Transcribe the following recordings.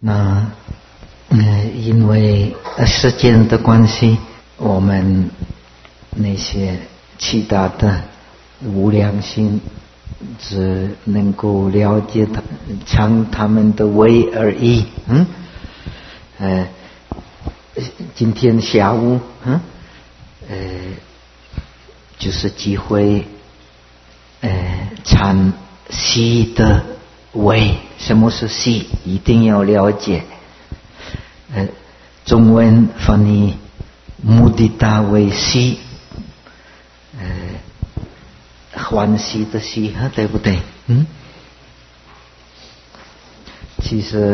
那因为时间的关系，我们那些其他的无量心只能够了解唱他们的味而已。今天下午就是机会唱戏的味。什么是戏？一定要了解。中文翻译目的大为戏，欢喜的喜，对不对？其实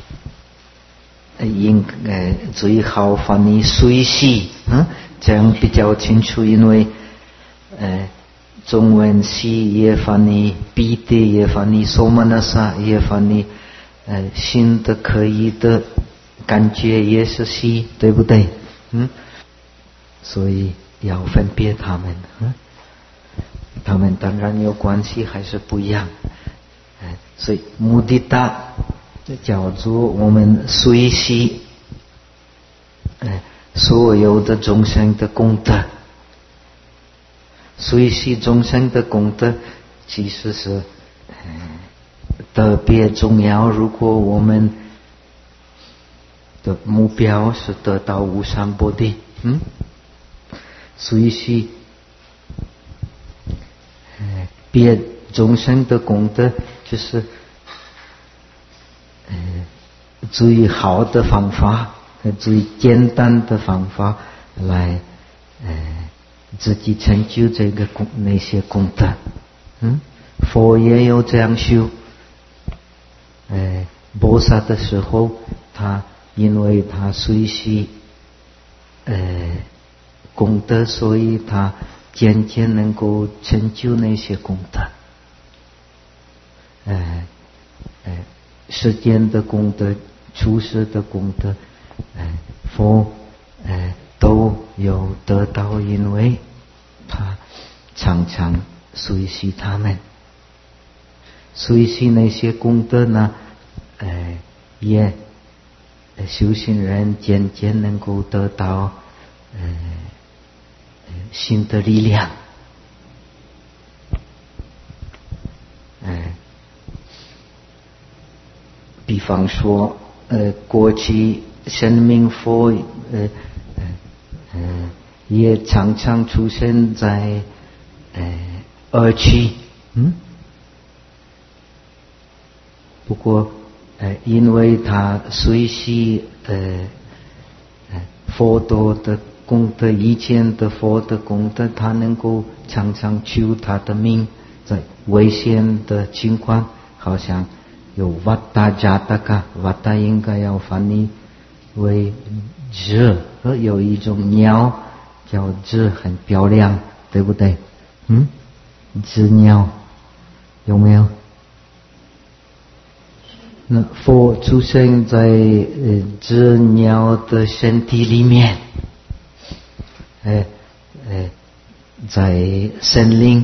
应该最好翻译随喜，这样比较清楚。因为中文喜也翻译彼得，也翻译索玛那萨，也翻译新的可以的感觉也是喜，对不对？所以要分别他们。他们当然有关系，还是不一样。所以目的大叫做我们随喜所有的众生的功德。随喜众生的功德其实是特别重要。如果我们的目标是得到无上菩提，随喜别众生的功德，就是最好的方法，最简单的方法来自己成就这个那些功德。佛也有这样修。菩萨的时候，他因为他随喜功德，所以他渐渐能够成就那些功德。世间的功德、出世的功德，佛都有得到，因为他常常随喜他们。随喜那些功德呢，也修行人渐渐能够得到新的力量。比方说过去生命佛也常常出现在恶趣。不过因为他随喜佛陀的功德，以前的佛的功德，他能够常常救他的命，在危险的情况，好像有瓦达加达卡，瓦达应该要翻译为雉，有一种鸟叫雉，很漂亮，对不对？雉鸟有没有？那佛出生在雉鸟的身体里面，在森林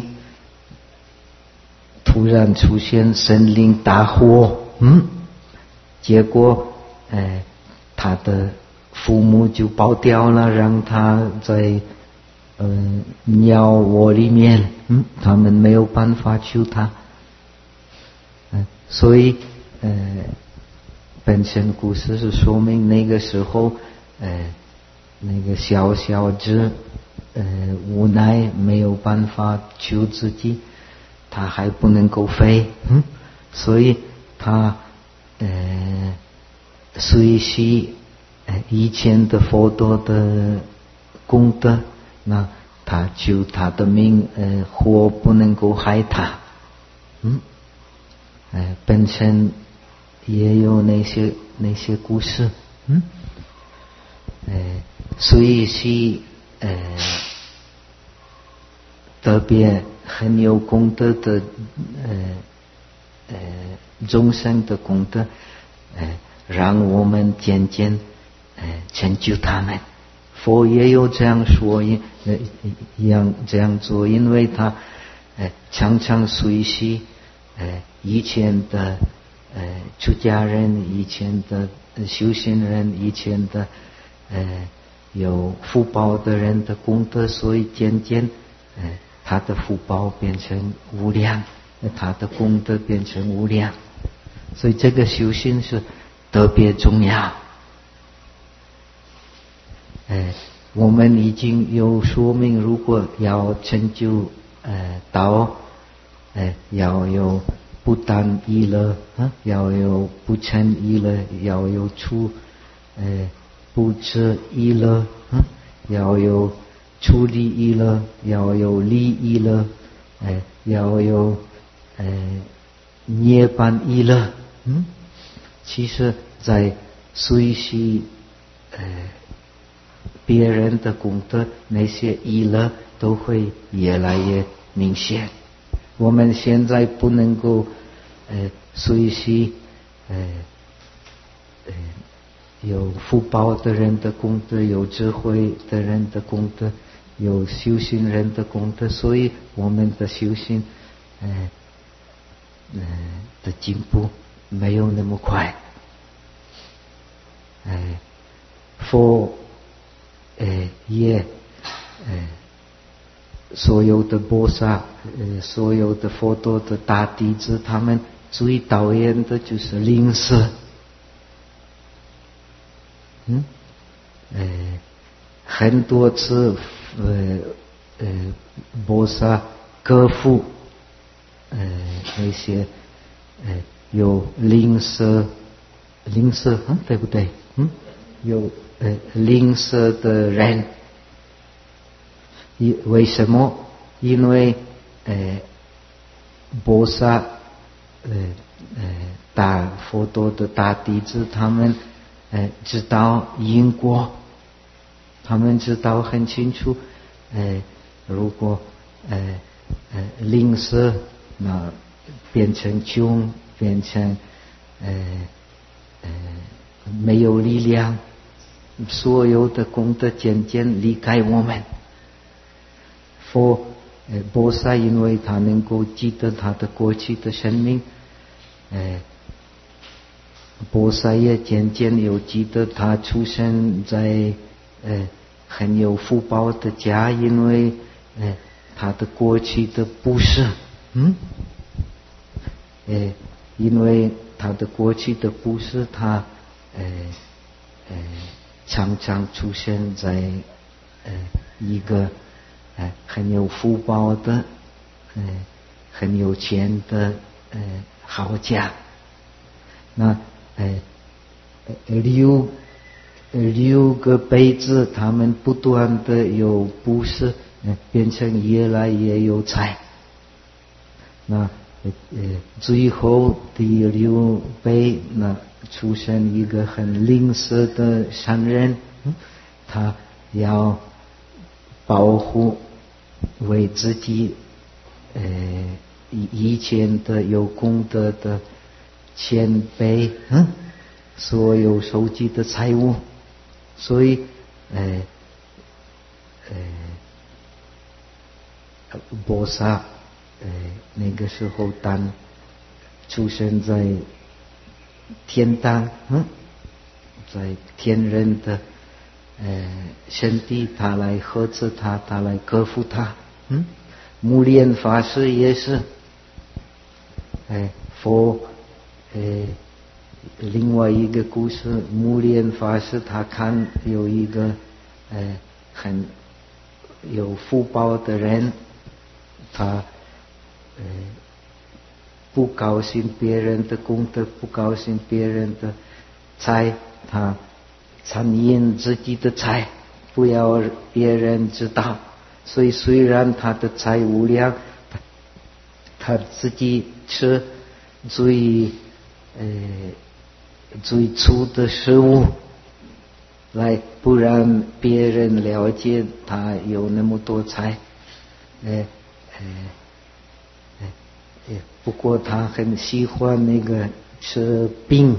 突然出现森林大火，结果他的父母就跑掉了，让他在鸟窝里面，他们没有办法救他。所以本身故事是说明那个时候那个小小只无奈没有办法救自己，他还不能够飞，所以他随喜以前的佛陀的功德，那他救他的命，火不能够害他。本身也有那些故事。随喜特别很有功德的众生的功德，让我们渐渐成就他们。佛也有这样说，这样做，因为他常常随喜以前的出家人以前的修行人以前的有福报的人的功德，所以渐渐他的福报变成无量，他的功德变成无量，所以这个修行是特别重要。我们已经有说明，如果要成就道，要有不单一乐，要有不嗔一乐，要有出不执一乐，要有出离一乐，要有离一乐，要有涅槃一乐。其实在随喜别人的功德，那些一乐都会越来越明显。我们现在不能够随喜有福报的人的功德，有智慧的人的功德，有修行人的功德，所以我们的修行的进步没有那么快。佛也所有的菩萨，所有的佛陀的大弟子，他们最讨厌的就是吝啬。很多次菩萨克服那些有吝啬，对不对？有吝啬的人，为什么？因为菩萨大佛陀的大弟子，他们知道因果，他们知道很清楚，如果吝啬，那变成穷，变成没有力量，所有的功德渐渐离开我们。菩萨因为他能够记得他的过去的生命，菩萨也渐渐有记得他出生在很有福报的家，因为他的过去的布施，因为他的过去的布施，他常常出现在一个很有福报的很有钱的好家。那6个辈子，他们不断的有布施，变成越来越有财。那最后第6辈，那出现一个很吝啬的善人，他要保护为自己以前的有功德的前辈所有收集的财物，所以菩萨那个时候当出生在天堂，在天人的身体，他来呵斥他，他来克服他。目连法师也是佛另外一个故事，目连法师他看有一个很有福报的人，他不高兴别人的功德，不高兴别人的财，他参饮自己的财，不要别人知道。所以虽然他的财无量，他自己吃最粗的食物，来不让别人了解他有那么多财。不过他很喜欢那个吃饼，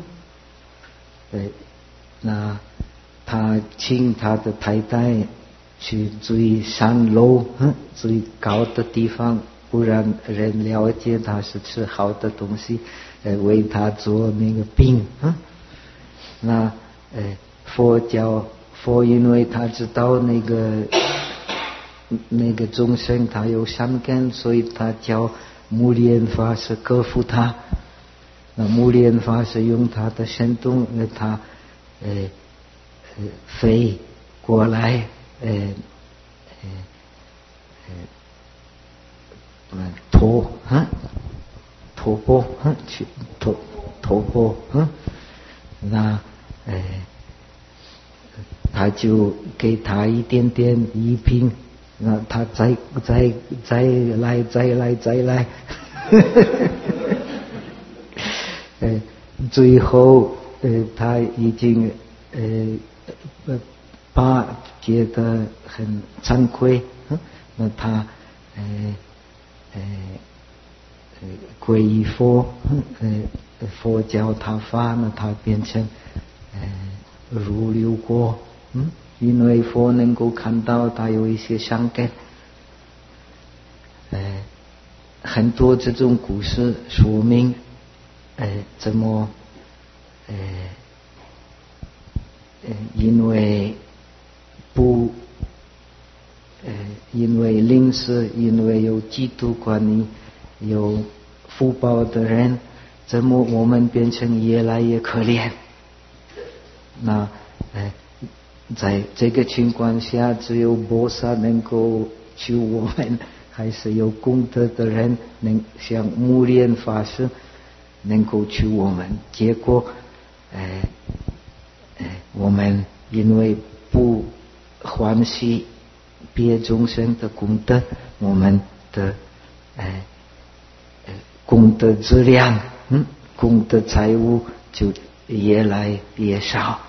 那他请他的太太去最上楼，最高的地方不让人了解他是吃好的东西，为他做那个病啊。那佛因为他知道那个众生他有善根，所以他叫目连法师克服他。那目连法师用他的神通，他飞过来，托钵去托钵那他就给他一点点一瓶，那他再来最后他已经觉得很惭愧，那他皈依佛，佛教他发，那他变成如流果，因为佛能够看到他有一些善根，很多这种故事说明怎么因为临时，因为有嫉妒观念，有福报的人，怎么我们变成越来越可怜？那在这个情况下，只有菩萨能够救我们，还是有功德的人能像目连法师能够救我们。结果我们因为不欢喜别众生的功德，我们的功德质量，功德财物就越来越少。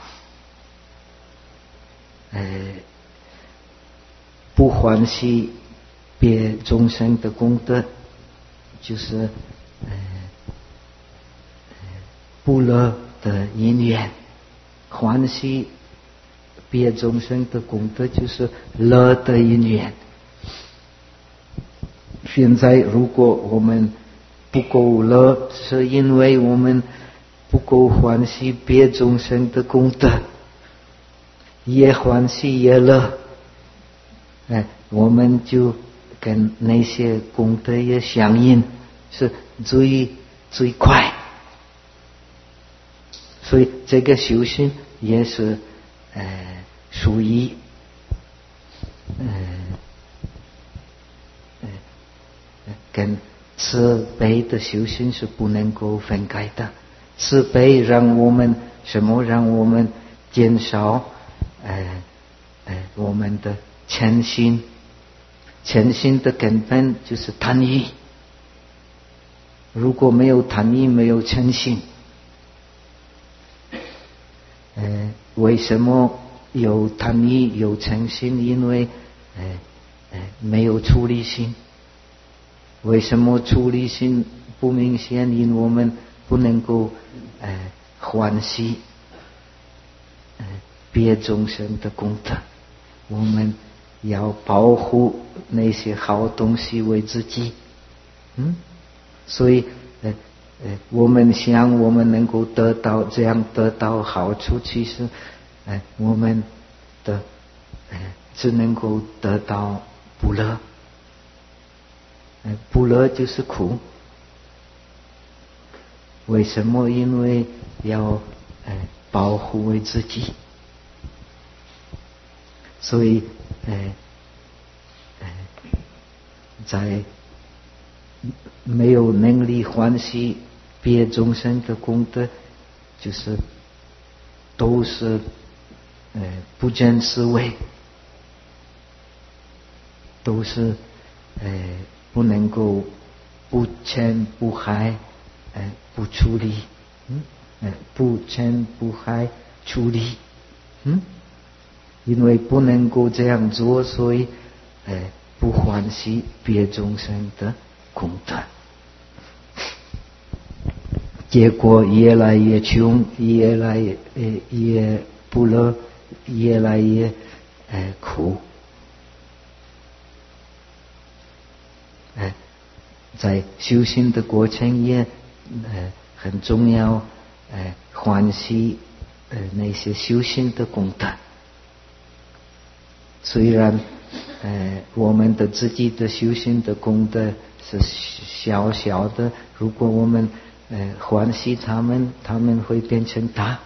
不欢喜别众生的功德，就是不乐的因缘；欢喜别众生的功德，就是乐的因缘。现在如果我们不够乐，是因为我们不够欢喜别众生的功德，越欢喜越乐，我们就跟那些功德也相应，是最快。所以这个修行也是属于跟慈悲的修行是不能够分开的。慈悲让我们什么？让我们减少我们的嗔心。嗔心的根本就是贪欲。如果没有贪欲，没有嗔心，为什么有贪欲有嗔心？因为没有出离心。为什么出离心不明显？因为我们不能够欢喜别众生的功德，我们要保护那些好东西为自己。所以我们想我们能够得到这样得到好处，其实我们的只能够得到不乐。不乐就是苦。为什么？因为要保护为自己，所以在没有能力欢喜别众生的功德，就是都是不正思维，都是不能够不嗔不害不出离，不嗔不害出离，因为不能够这样做，所以不欢喜别众生的功德，结果越来越穷，越来越不乐，越来越苦。 在修行的过程也很重要，欢喜那些修行的功德。虽然我们的自己的修行的功德是小小的，如果我们欢喜他们会变成大。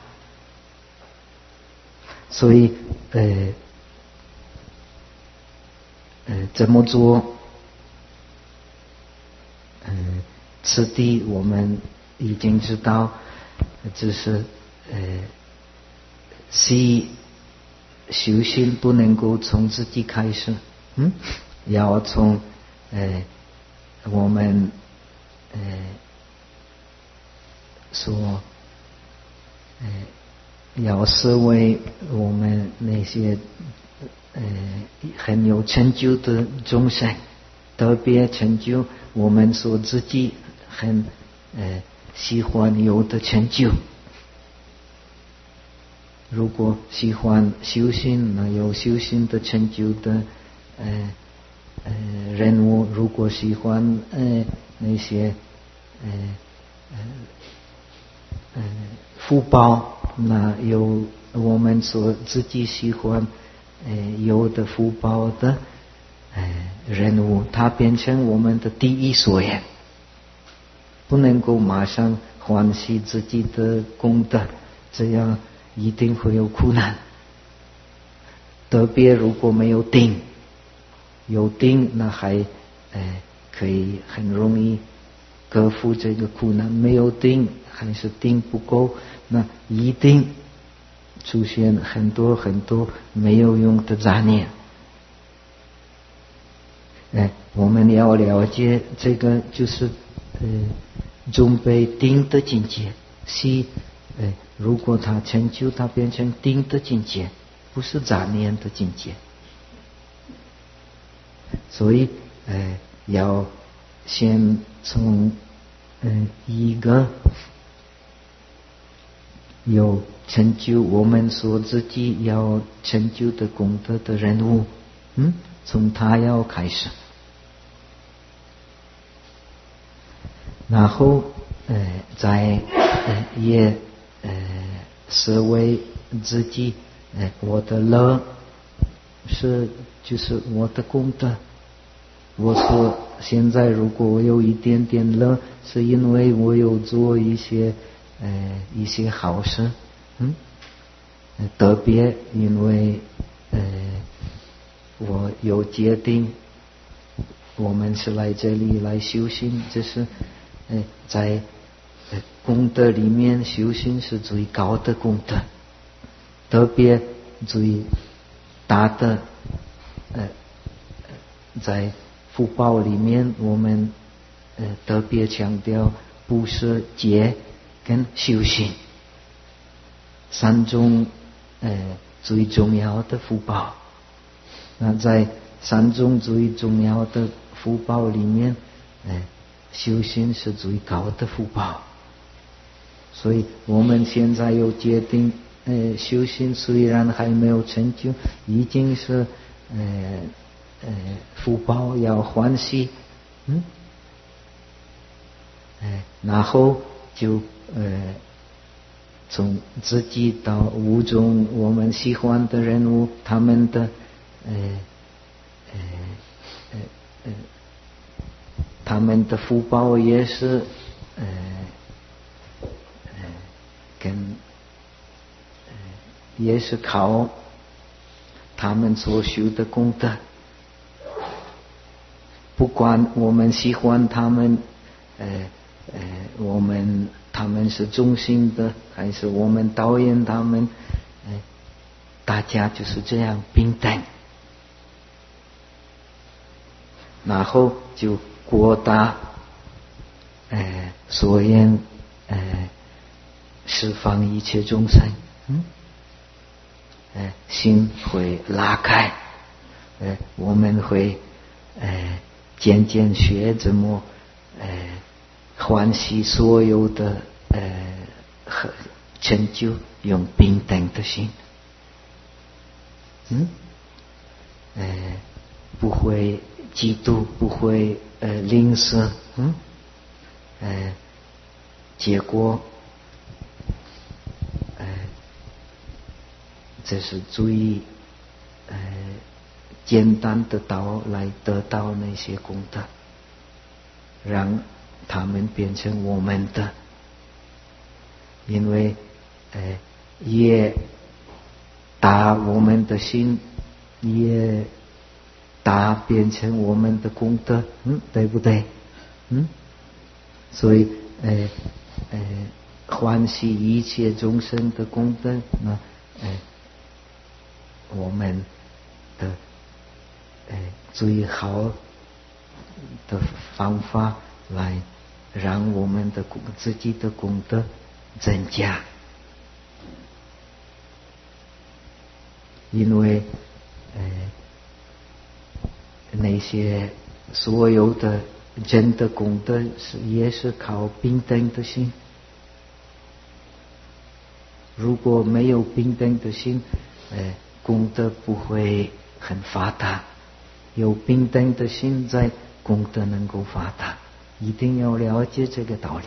所以这么做，此地我们已经知道，就是修行不能够从自己开始，要从我们说要视为我们那些很有成就的众生，特别成就我们说自己很喜欢有的成就。如果喜欢修行，那有修行的成就的人物；如果喜欢那些福报，那有我们所自己喜欢有的福报的人物，他变成我们的第一所缘，不能够马上欢喜自己的功德，这样一定会有苦难。特别如果没有定，有定那还可以很容易克服这个苦难，没有定还是定不够，那一定出现很多很多没有用的杂念。我们要了解这个就是准备定的境界，如果他成就，他变成定的境界，不是杂念的境界。所以要先从一个有成就我们说自己要成就的功德的人物，从他要开始，然后再也视为自己我的乐就是我的功德。我说现在如果我有一点点乐，是因为我有做一些好事，特别因为我有决定，我们是来这里来修行，就是在功德里面修行是最高的功德，特别最大的在福报里面，我们特别强调布施、戒跟修行三种最重要的福报。那在三种最重要的福报里面，修行是最高的福报。所以我们现在有决定，修行虽然还没有成就，已经是福报要欢喜，然后就从自己到五种我们喜欢的人物，他们的他们的福报也是也是靠他们所修的功德。不管我们喜欢他们，他们是中性的，还是我们讨厌他们，大家就是这样平等，然后就扩大所愿，释放一切众生，心会拉开，我们会渐渐学怎么欢喜所有的成就，用平等的心，不会嫉妒，不会临时结果这是最简单的道来得到那些功德，让他们变成我们的。因为越大我们的心，越大变成我们的功德，对不对？所以欢喜一切众生的功德，那我们的最好的方法来让我们的自己的功德增加。因为那些所有的真的功德也是靠平等的心。如果没有平等的心，功德不会很发达。有平等的心在，功德能够发达。一定要了解这个道理。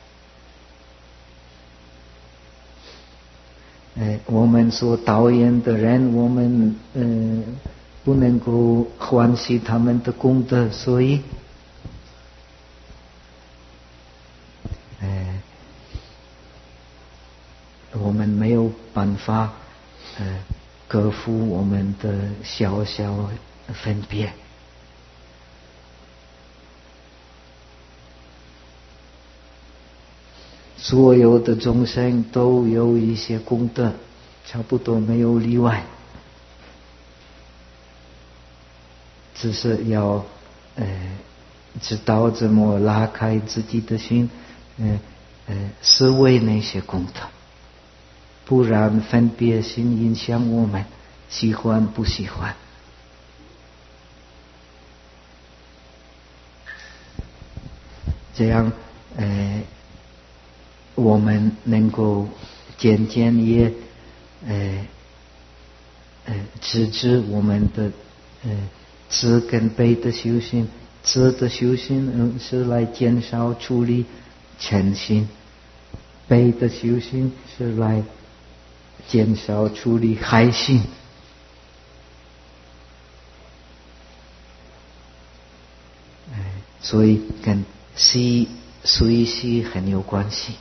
我们所讨厌的人，我们不能够欢喜他们的功德，所以我们没有办法克服我们的小小分别。所有的众生都有一些功德，差不多没有例外，只是要知道怎么拉开自己的心，思维那些功德，不然分别心影响我们，喜欢不喜欢。这样我们能够渐渐也支持我们的智跟悲的修行。智的修行是来减少处理嗔心，悲的修行是来减少处理害心。所以跟随喜很有关系。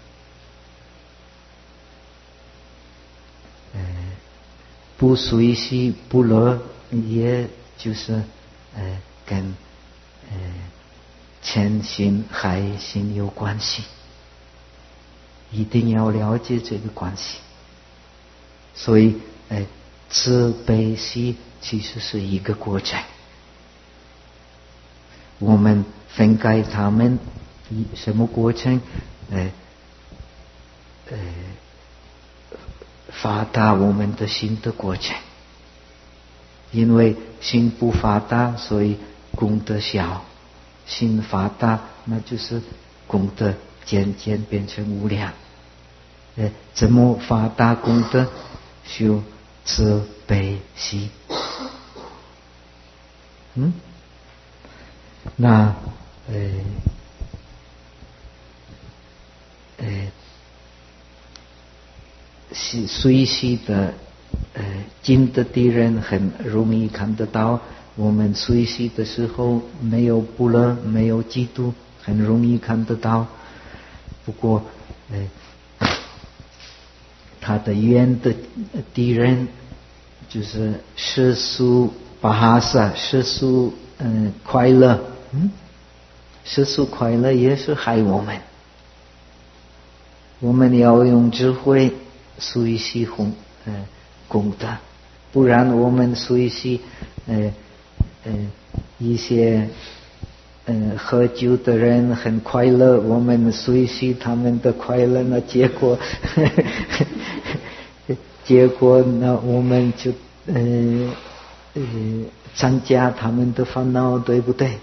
不随喜不乐，也就是跟嗔心害心有关系。一定要了解这个关系。所以慈悲喜其实是一个过程。我们分开他们，什么过程？发达我们的心的过程。因为心不发达，所以功德小；心发达，那就是功德渐渐变成无量。怎么发达功德？修慈悲喜。那随喜的近的敌人很容易看得到。我们随喜的时候没有不乐，没有嫉妒，很容易看得到。不过他的远的敌人就是世俗巴哈萨，世俗快乐，世俗快乐也是害我们。我们要用智慧随喜功德，不然我们随喜一些喝酒的人很快乐，我们随喜他们的快乐，那结果那我们就参加他们的烦恼，对不对？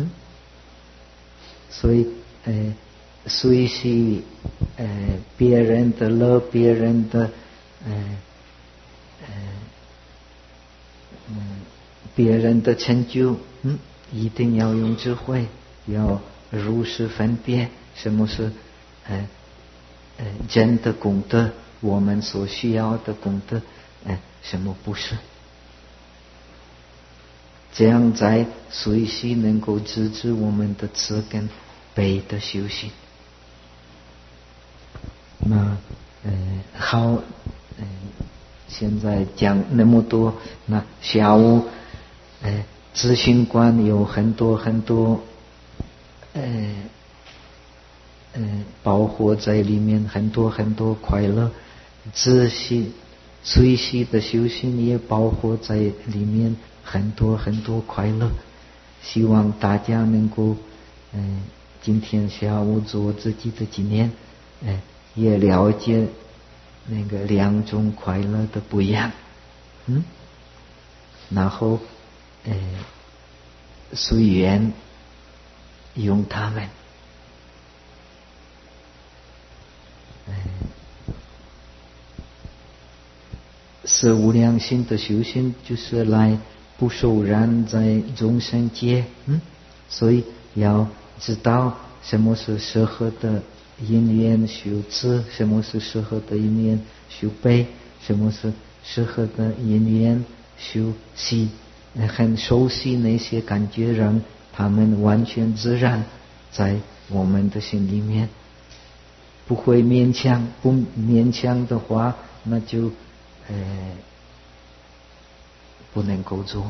所以随喜别人的乐，别人的别人的成就， 一定要用智慧，要如实分辨什么是真的功德，我们所需要的功德，什么不是。这样在随时能够支持我们的慈跟悲的修行。那好，现在讲那么多，那下午咨询馆有很多包括在里面很多快乐，自信随时的修行也包括在里面很多快乐。希望大家能够今天下午做自己的纪念，也了解那个两种快乐的不一样，然后随缘用它们。是无量心的修行，就是来不受染在众生界，所以要知道什么是适合的因缘修慈，什么是适合的因缘修悲，什么是适合的因缘修喜，很熟悉那些感觉，让他们完全自然在我们的心里面，不会勉强，不勉强的话，那就不能够做。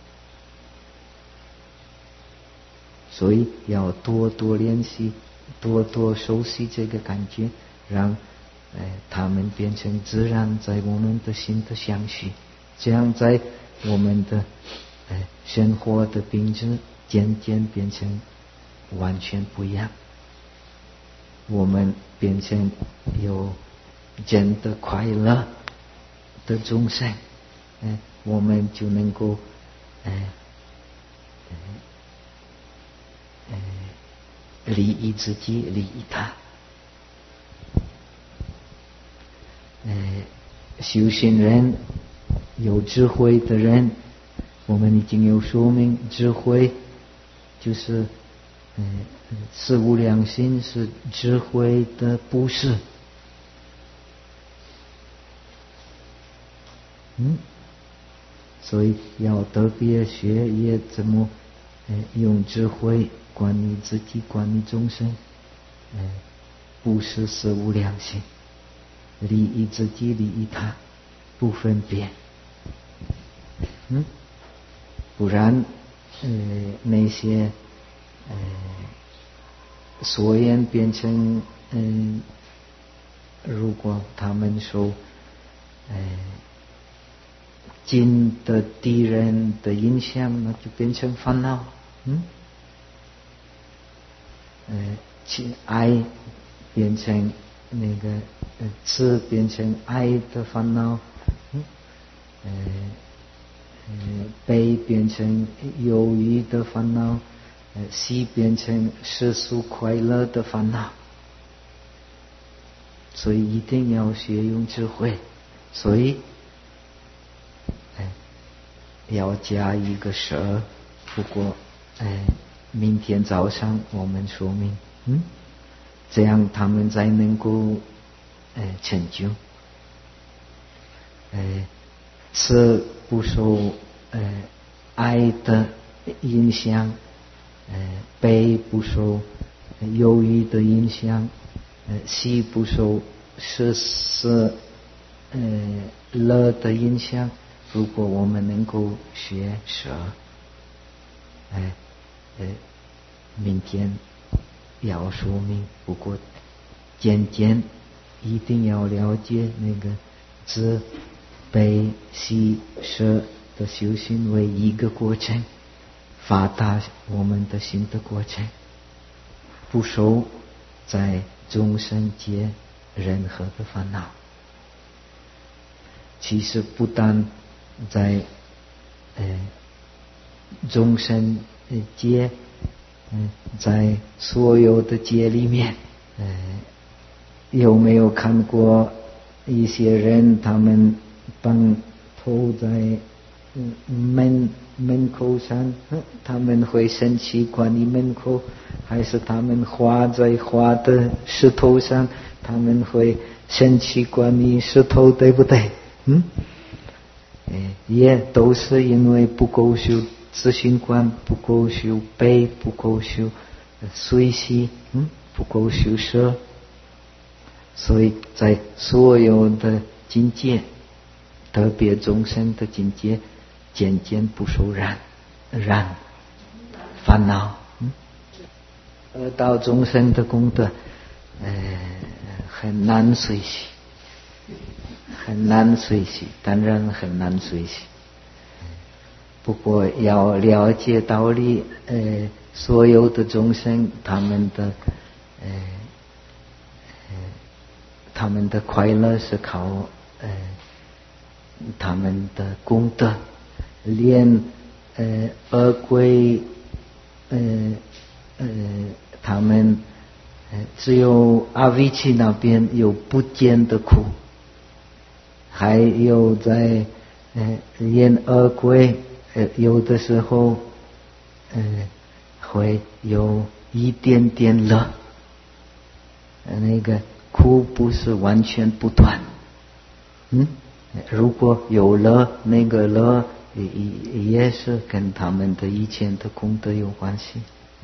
所以要多多练习，多多熟悉这个感觉，让他们变成自然在我们的心的相续，这样在我们的生活的品质渐渐变成完全不一样，我们变成有真的快乐的众生，我们就能够利益自己，利益他。修行人，有智慧的人，我们已经有说明，智慧就是是无量心，是智慧的布施。所以要特别学也怎么用智慧管理自己，管理众生，布施是无量心，利益自己，利益他，不分别。不然那些所言变成如果他们受近的敌人的影响，那就变成烦恼。爱变成那个慈变成爱的烦恼，悲变成忧郁的烦恼，喜变成世俗快乐的烦恼。所以一定要学用智慧，所以要加一个舍。不过明天早上我们说明，这样他们才能够成就。慈不受爱的影响，悲不受忧郁的影响，喜不受世乐的影响。如果我们能够学舍，明天要说明。不过渐渐一定要了解那个慈悲喜舍的修行为一个过程，发大我们的心的过程，不受在众生界任何的烦恼。其实不但在众生界，在所有的界里面，有没有看过一些人他们绑头在门口上，他们会生气观音门口，还是他们画在画的石头上，他们会生气观音石头，对不对？也都是因为不够修自性观，不够修悲，不够修随喜，不够修舍，所以在所有的境界，特别众生的境界，渐渐不受染烦恼，而到众生的功德，很难随喜，很难随喜，当然很难随喜。不过要了解道理，所有的众生他们的快乐是靠他们的功德，连恶鬼他们只有阿维奇那边有不见的苦，还有在连恶鬼有的时候会有一点点乐，那个苦不是完全不断，如果有乐，那个乐也是跟他们的以前的功德有关系，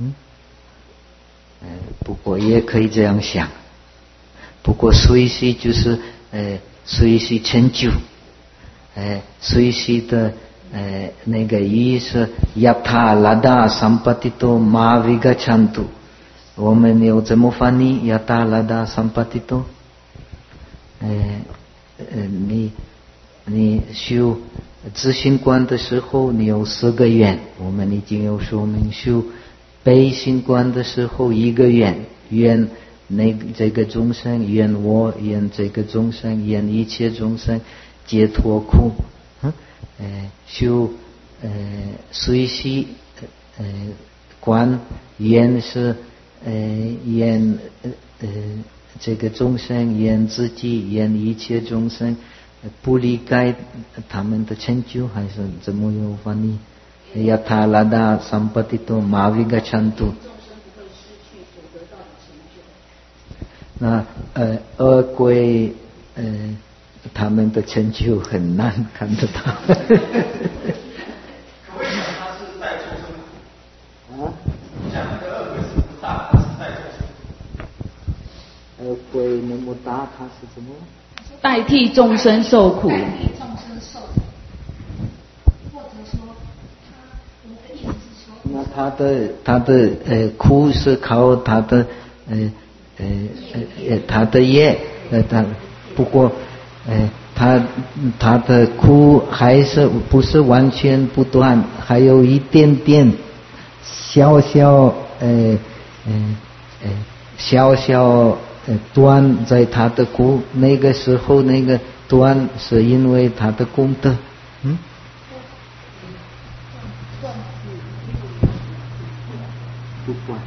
不过也可以这样想，不过随喜就是随喜成就，随喜的那个意思，yatha lada sampatito ma vigachantu，我们有怎么翻译？yatha lada sampatito，你修自性观的时候，你有4个愿，我们已经有说明。修悲心观的时候，1个愿，愿这个众生，愿我，愿这个众生，愿一切众生解脱苦。修随喜观，愿是愿这个众生，愿自己，愿一切众生不离开他们的成就，还是怎么有翻译？yatha lada sampatito ma vigachantu。那恶鬼他们的成就很难看得到。 为什么他是带众生苦？讲那个恶鬼是不大，他是带众生。 恶鬼那么大，他是怎么？ 代替众生受苦。 代替众生受苦，或者说，我的意思是说， 那他的苦是靠他的他的业，不过他的苦还是不是完全不断，还有一点点小断在他的苦，那个时候那个断是因为他的功德，不断。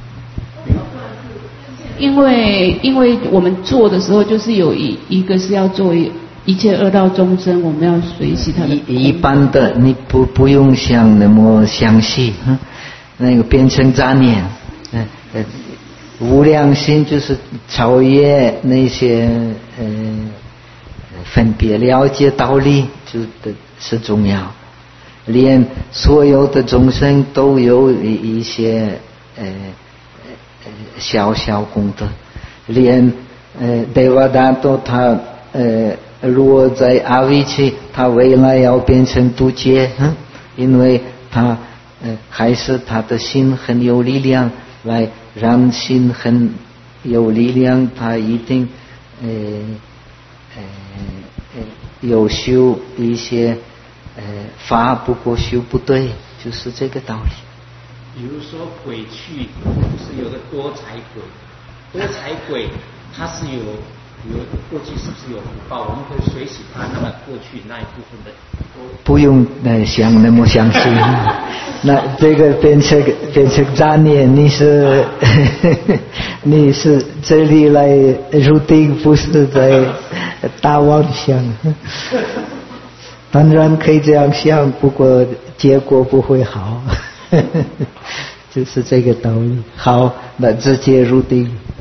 因为我们做的时候，就是有一个是要做一切恶道众生，我们要随喜他的。 一般的你不用想那么详细，那个变成杂念，无量心就是超越那些分别了解道理，就是重要。连所有的众生都有一些小功德，连Devadatta他如果在阿维奇，他未来要变成度劫，因为他还是他的心很有力量，来让心很有力量，他一定有修一些法，不过修不对，就是这个道理。 比如说鬼去，就是有个多财鬼，多财鬼他是有过去是不是有福报？我们会随喜他那么过去那一部分的。 不用想那么详细，那这个变成杂念，你是这里来入定，不是在大妄想。 当然可以这样想，不过结果不会好，就是这个道理。好，那直接入定。